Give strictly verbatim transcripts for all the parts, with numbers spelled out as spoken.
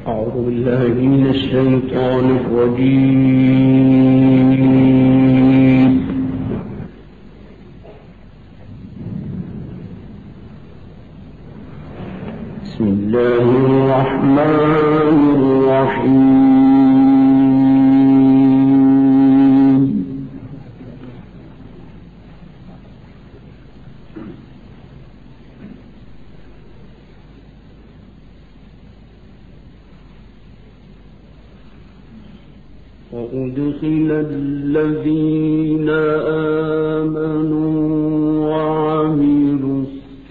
أعوذ بالله من الشيطان الرجيم. بسم الله الرحمن الرحيم. وأدخل الذين آمنوا وعملوا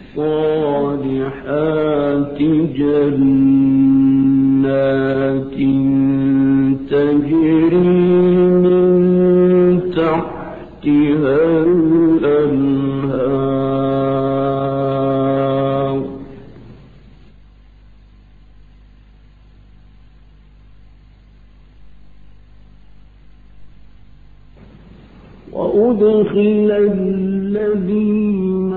الصالحات جنات تجري من تحتها الأنهار وأدخل الذين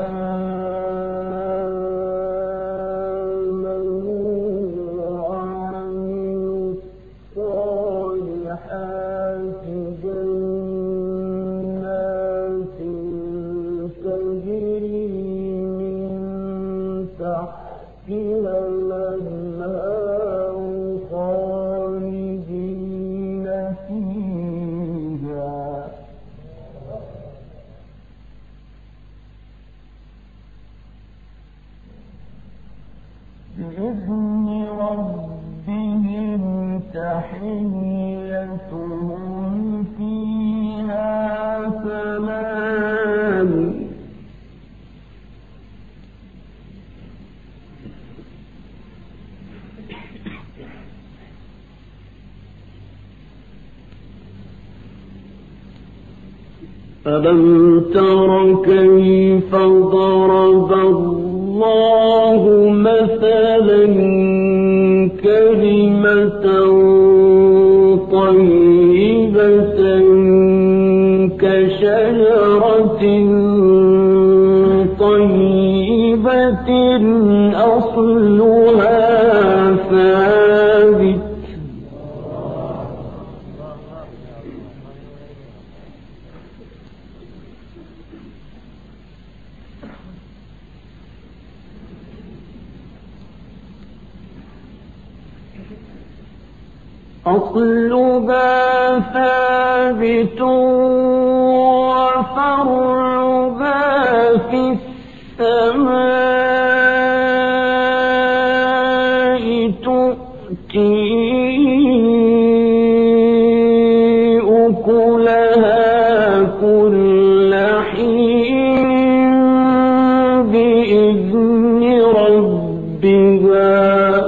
آمنوا وعملوا الصالحات جنات تجري من تحتها الأنهار خالدين فيها بإذن ربهم تحيتهم فيها سلام ألم تر كيف ضرب الله مثلا كلمة طيبة كشجرة طيبة أصلها ثابت أصلها ثابت وفرعها في السماء تؤتي أكلها كل حين بإذن ربها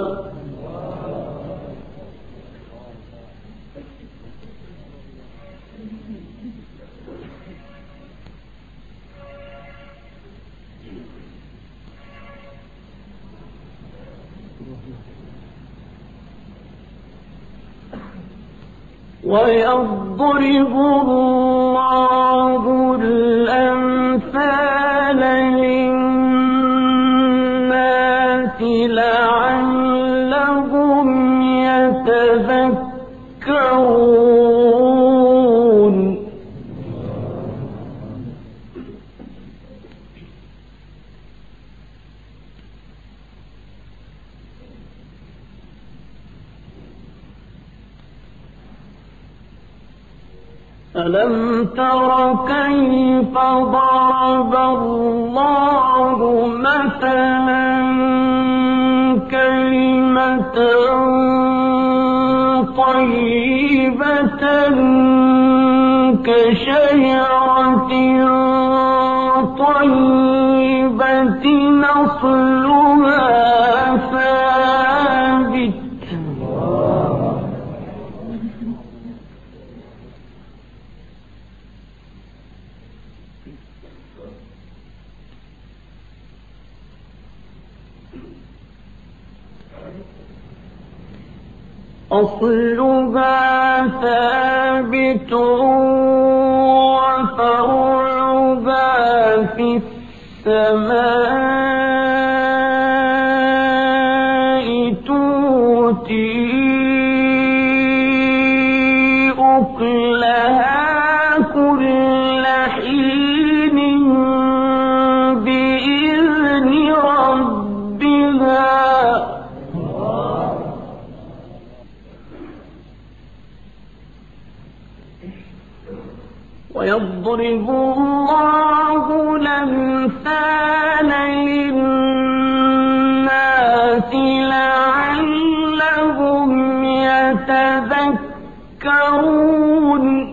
ويضرب الله الأمثال للناس لعلهم يتذكرون ألم تر كيف ضرب الله مثلا كلمة طيبة كشجرة طيبة أصلها ثابت أصلها ثابت وفرعها في السماء تؤتي يضرب الله الأمثال للناس لعلهم يتذكرون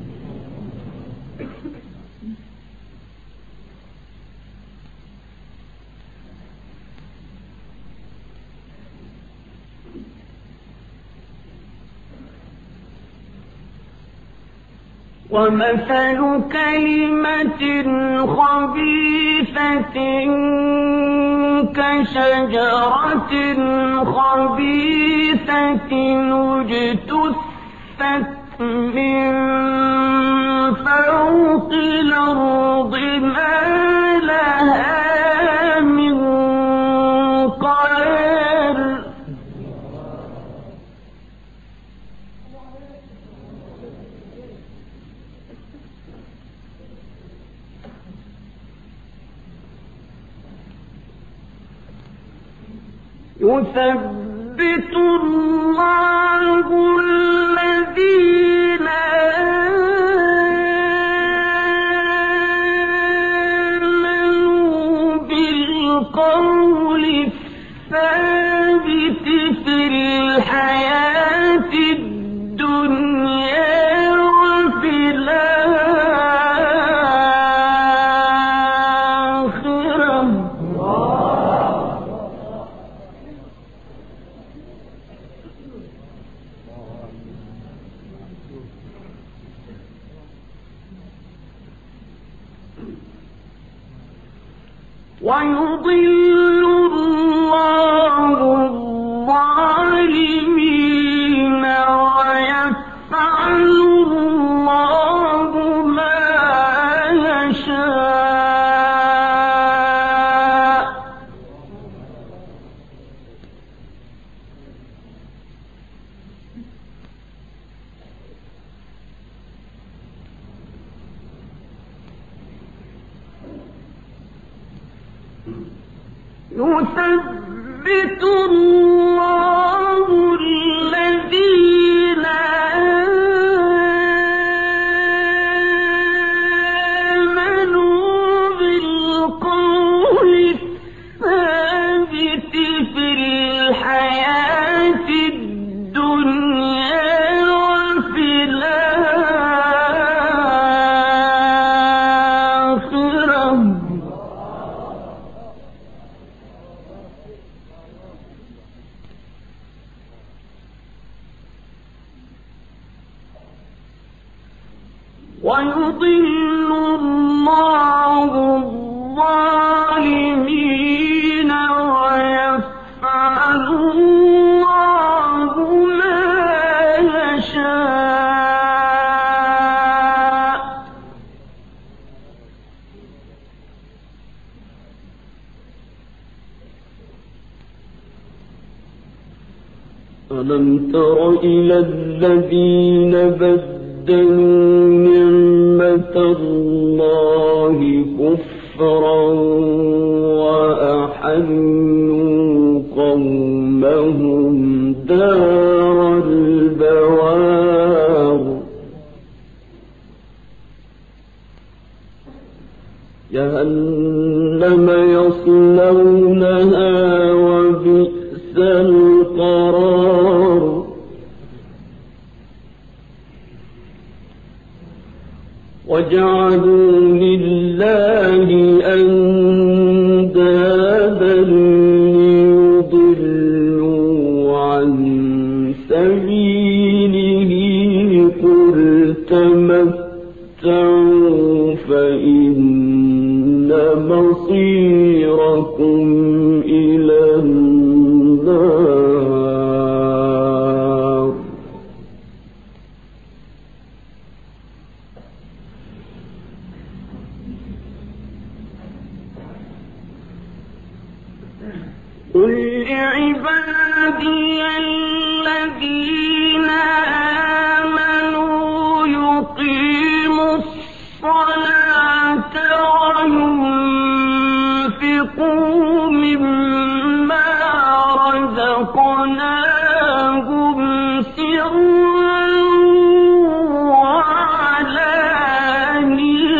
ومثل كلمة خبيثة كشجرة خبيثة اجتثت من فوق الأرض ما لها من قرار يثبت الله الذين آمنوا بالقول الثابت في الحياة الدنيا وفي الآخرة ويضل الله الظالمين ويفعل الله ما يشاء يثبت الله الذين آمنوا بالقول الثابت في الحياة الدنيا وفي الآخرة ويضل الله الظالمين ويفعل الله ما يشاء ألم تر إلى الذين بدلوا نعمة الله كفرا وأحلوا قومهم دار البوار جهنم يصلونها وبئس القرار وجعلوا لله أندادا ليضلوا عن سبيله قل تمتعوا فإن مصيركم إلى النار قل لعبادي الذين آمنوا يقيموا الصلاة وينفقوا مما رزقناهم سرا وعلانية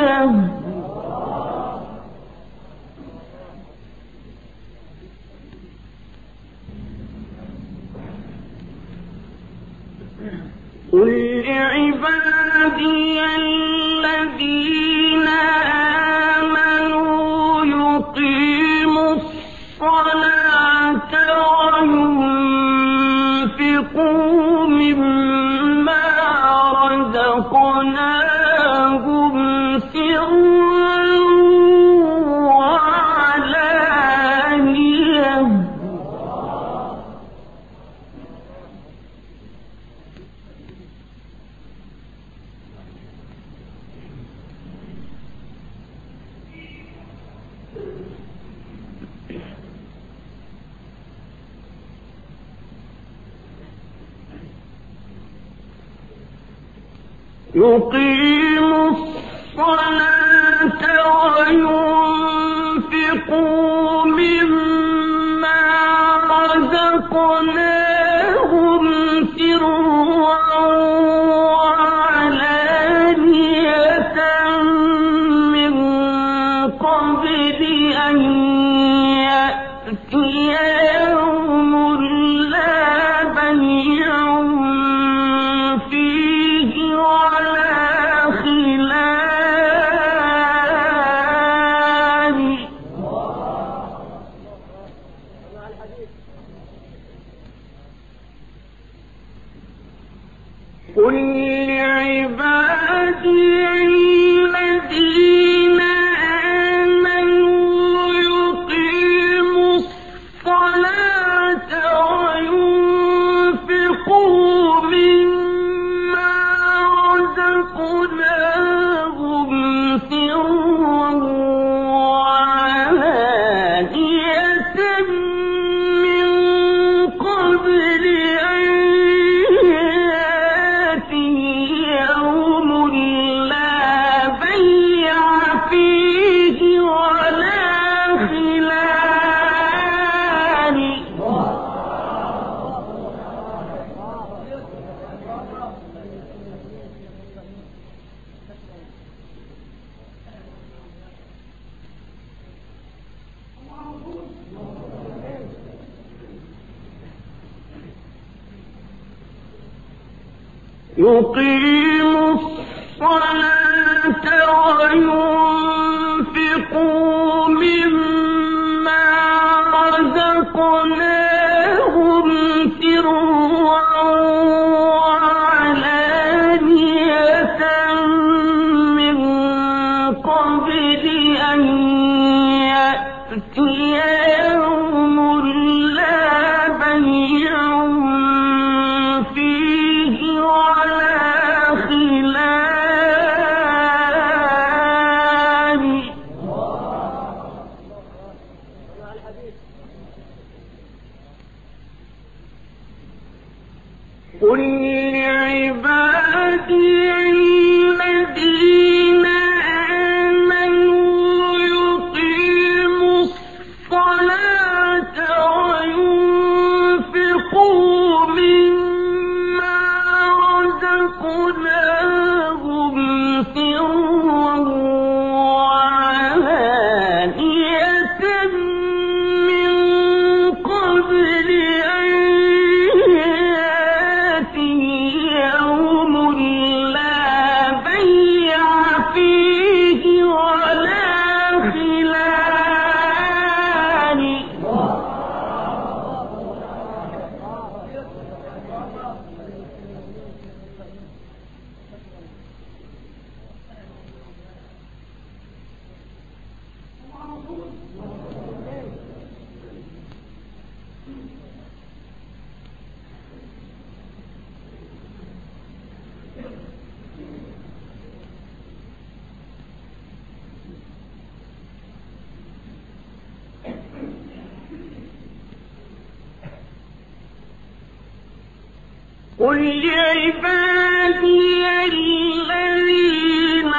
قل لعبادي الذين آمنوا يقيموا الصلاة وينفقوا مما رزقناهم سرا وعلانية يقيموا الصلاة وينفقوا مما رزقناهم سرا وعلانية من قبل أن يأتي يوم لا بيع فيه ولا خلال قل لعبادي الذين آمنوا يقيموا الصلاة وينفقوا مما رزقناهم سرا وعلانية من قبل أن يأتي يوم لا بيع فيه ولا خلال يقيموا الصلاة وينفقوا مما رزقناهم سرا وعلانية من قبل أن يأتي يوم لا بيع فيه ولا خلال قل لعبادي الذين آمنوا يقيموا الصلاة وينفقوا مما رزقناهم سرا وعلانية من قبل أن يأتي يوم لا بيع فيه ولا خلال قل لعبادي الذين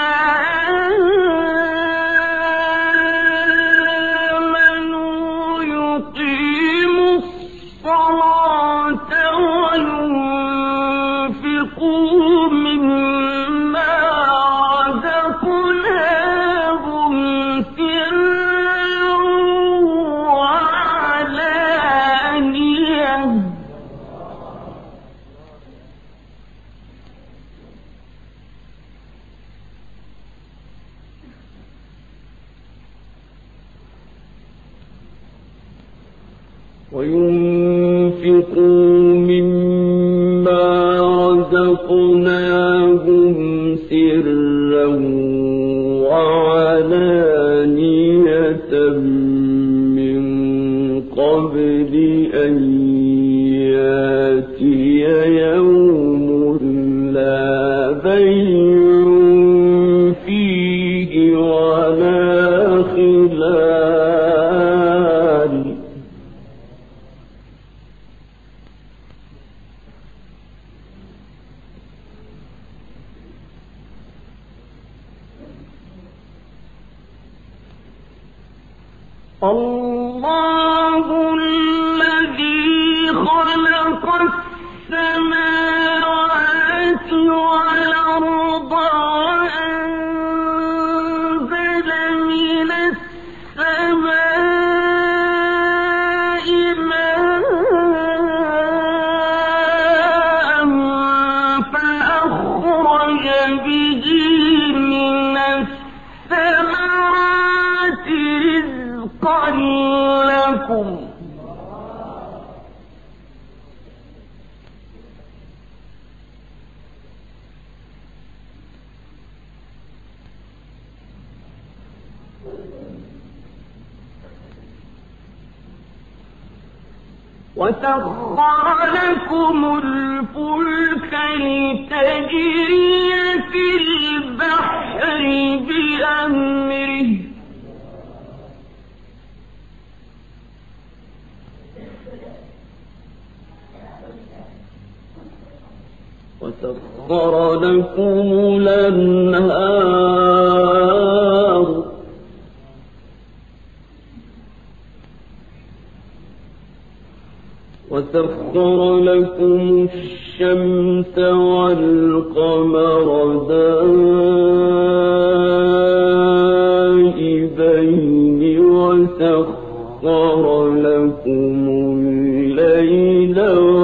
آمنوا يقيموا الصلاة وينفقوا مما رزقناهم سرا وعلانية وينفقوا مما رزقناهم سرا وعلانية من قبل أن يأتي يوم لا بيع فيه ولا خلال. الله الذي خلق السماوات والأرض وأنزل من السماء ماء فأخرج به من الثمرات رزقا لكم وسخر لكم الفلك لتجري في البحر بأمره وسخر لكم الأنهار وسخر لكم الشمس والقمر دائبين وسخر لكم الليل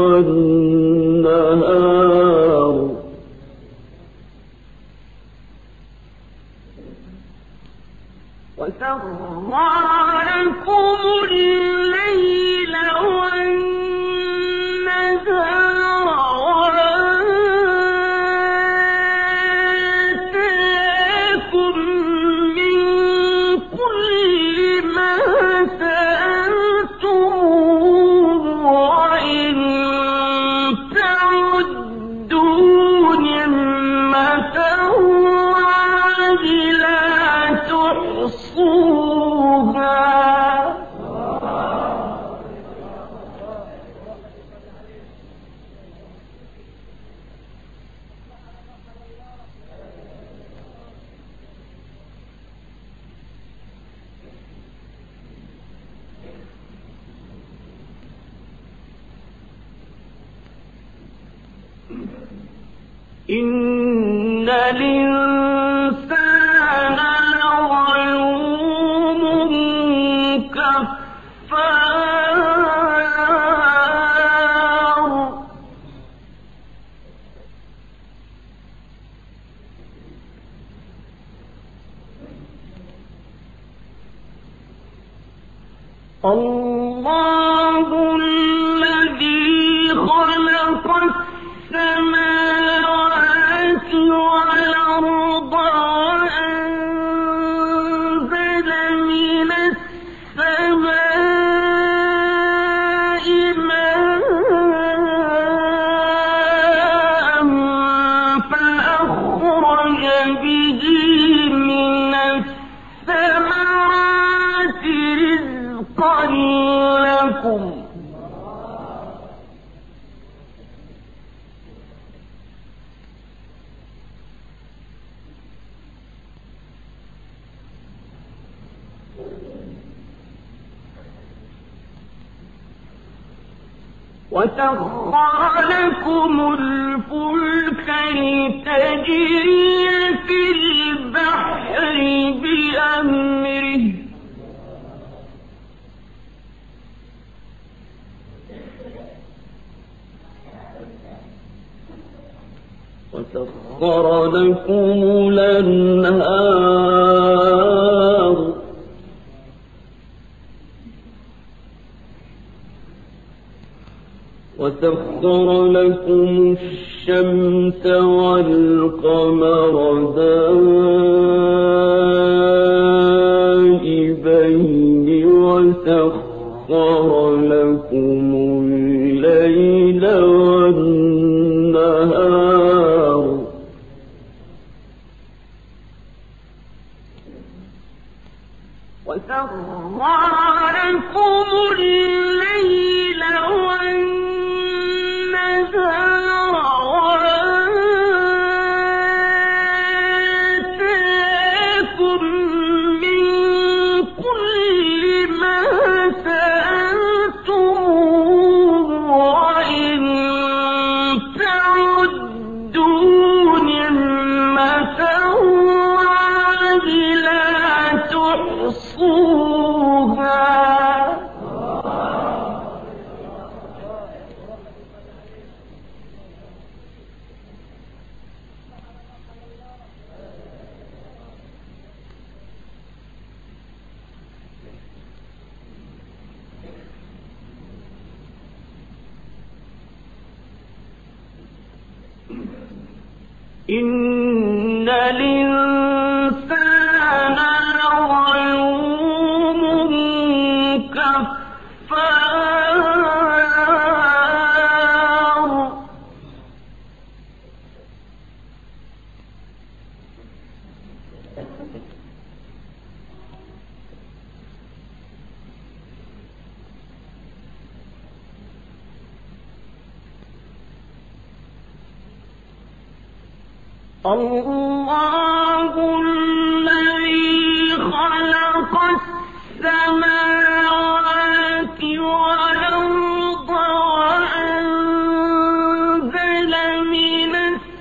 والنهار وسخر لكم الليل والنهار وآتاكم من كل ما سألتموه وإن تعدوا نعمة الله لا تحصوها. إن الإنسان لظلوم كفار. الله الذي خلق السماوات والأرض وأنزل من السماء ماء فأخرج به من الثمرات رزقا لكم وسخر لكم الفلك لتجري في البحر بأمره وسخر لكم الأنهار. وسخر لكم الشمس والقمر دائبين وسخر لكم الليل والنهار وسخر لكم الليل والنهار وآتاكم من كل ما سألتموه وإن تعدوا نعمة الله لا تحصوها إن الإنسان لظلوم كفار الله الذي خلق السماوات والأرض وأنزل من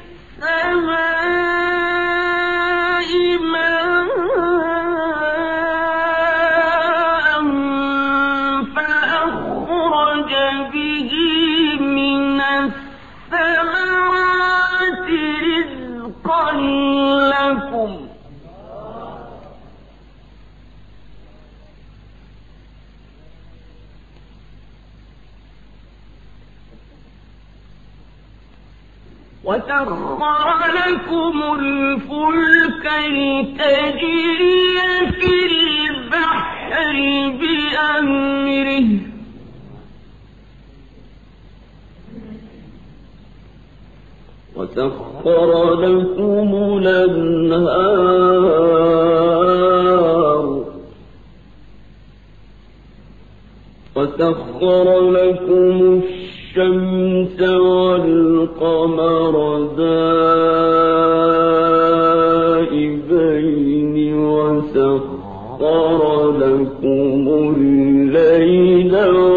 السماء ماء فأخرج به من الثمرات رزقا لكم وسخر لكم الفلك لتجري في البحر بأمره وسخر لكم الأنهار وسخر لكم الشمس والقمر دائبين وسخر لكم الليل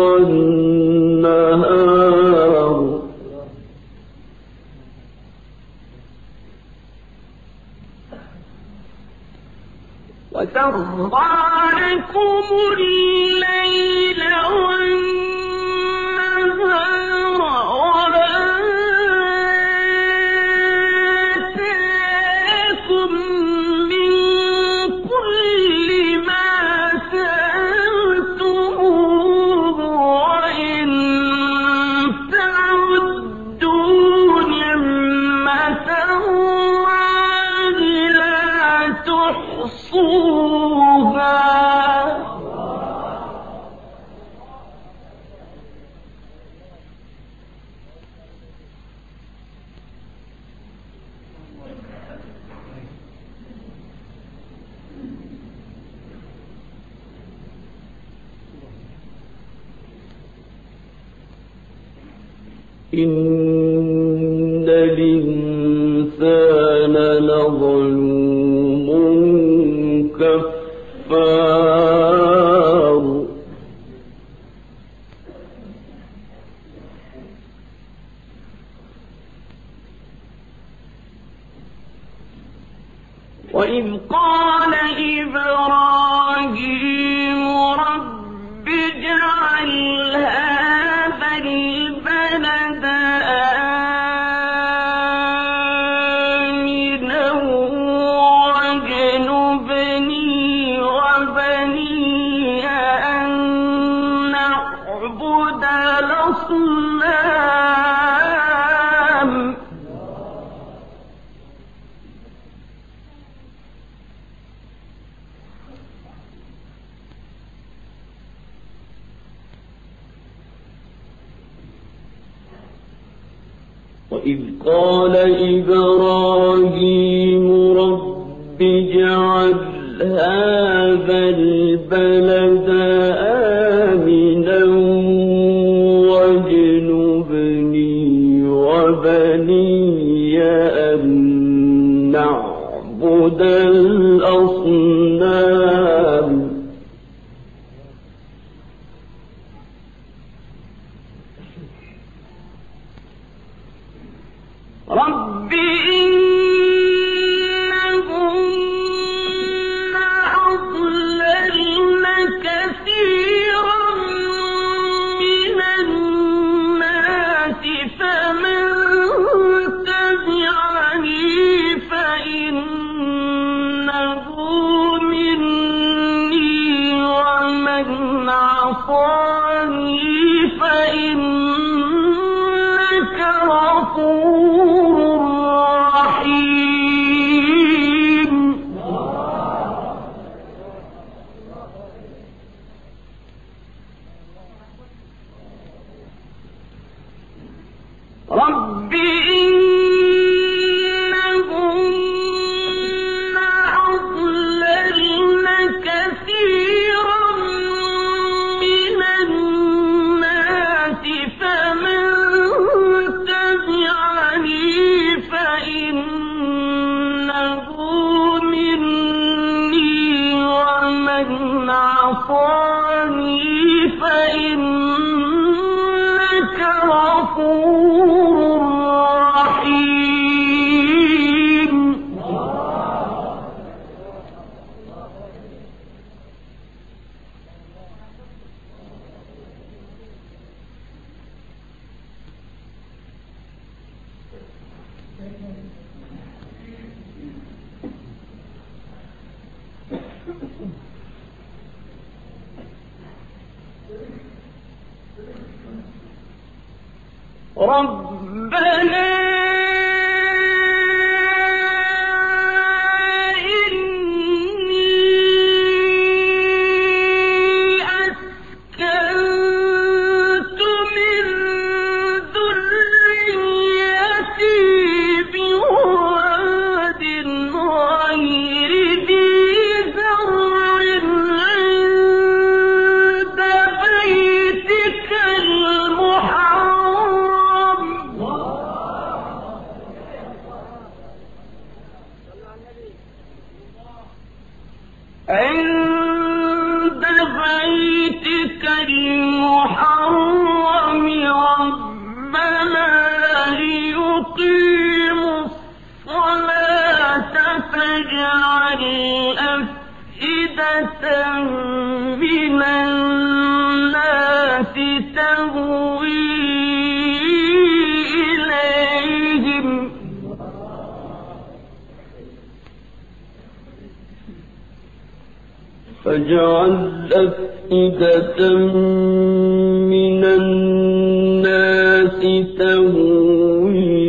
والنهار وسخر لكم الليل والنهار وآتاكم من كل ما سألتموه وإن تعدوا نعمة الله لا تحصوها إن الإنسان لظلوم كفار وإذ قال إبراهيم رب اجعل هذا البلد آمنا واجنبني وبني أن نعبد الأصنام وإذ قال إبراهيم رب اجعل هذا البلد آمنا واجنبني وبني أن نعبد الأصنام رب إنهن أضللن كثيرا من الناس فمن تبعني فإنه مني ومن عصاني فإنك غفور رحيم رب إنهن أضللن كثيرا من الناس فمن تبعني فإنه مني ومن عصاني فإنك غفور رحيم ربنا إني أسكنت من ذريتي بواد غير ذي زرع عند بيتك المحرم عند بيتك المحرم ربنا ليقيموا الصلاة فاجعل أفئدة من الناس تهوي إليهم فاجعل أفئدة من الناس تهوي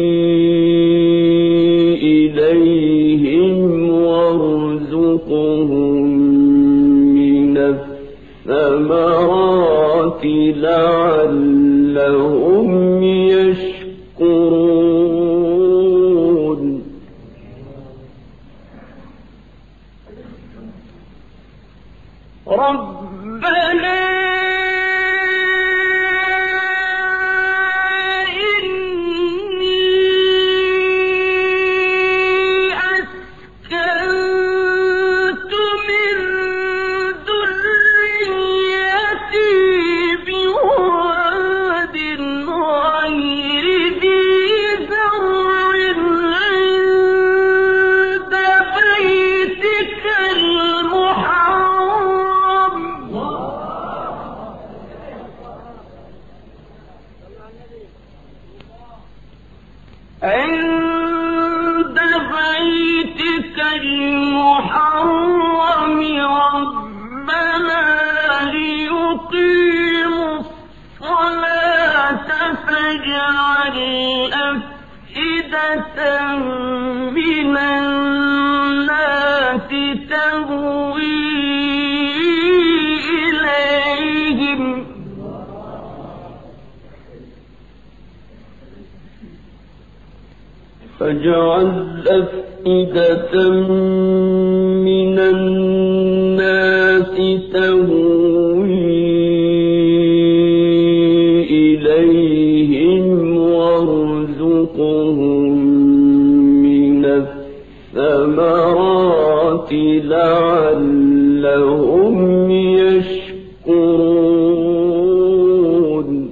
إليهم وارزقهم من الثمرات لعلهم يشكرون ربنا إني أسكنت من ذريتي بواد غير ذي زرع عند بيتك المحرم عند بيتك المحرم ربنا ليقيموا الصلاة فاجعل أفئدة من الناس تهوي إليهم فاجعل أفئدة من الناس تهوي إليهم وارزقهم من الثمرات لعلهم يشكرون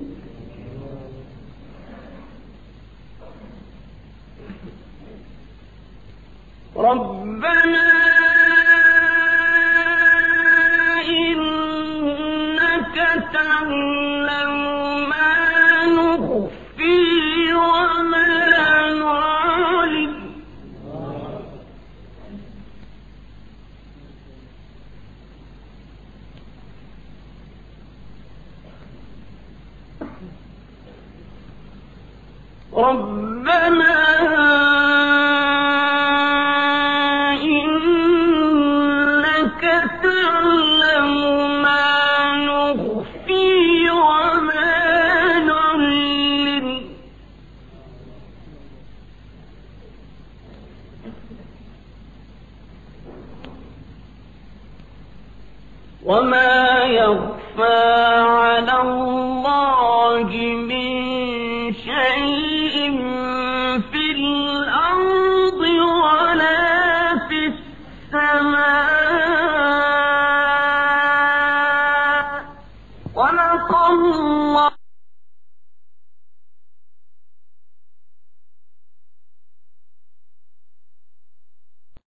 ربنا إنك تعلم ما نخفي وما نعلن ربنا إنك تعلم ما نخفي وما نعلن وما يخفى على الله من شيء في الأرض ولا في السماء